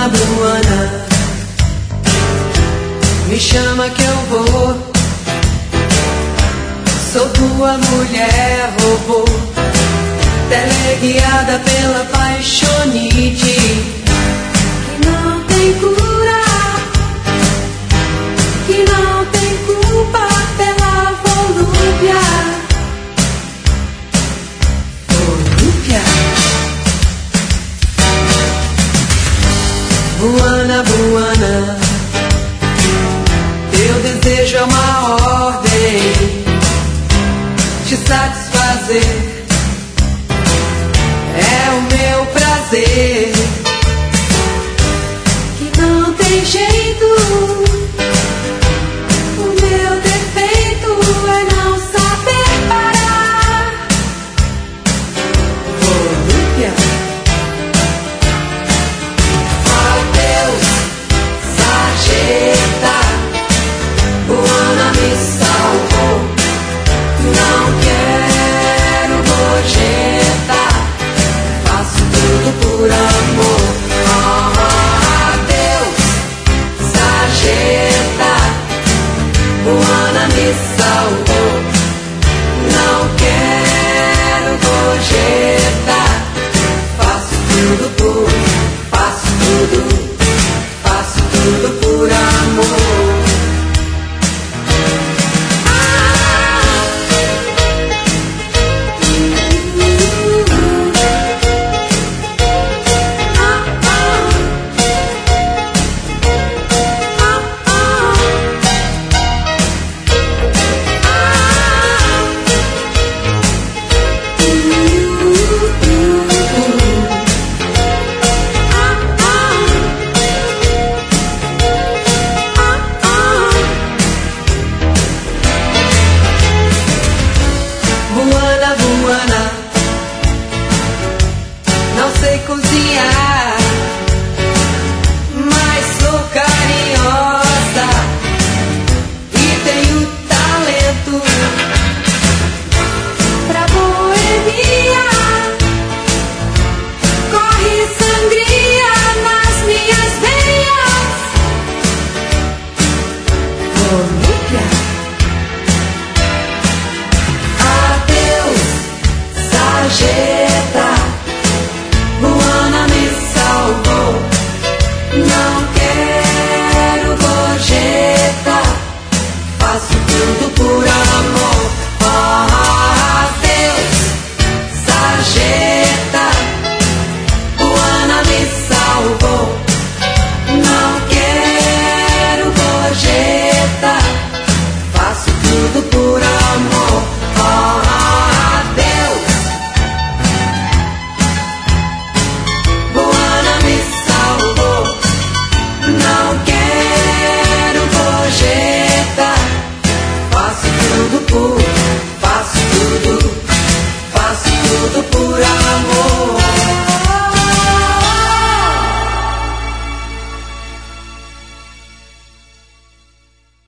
Luana, me chama que eu vou. Sou tua mulher robô, teleguiada pela paixonite que não tem cura, que não tem culpa pela volúpia. Volúpia. Luana, Luana, teu desejo é uma ordem, te satisfazer é o meu prazer, que não tem jeito.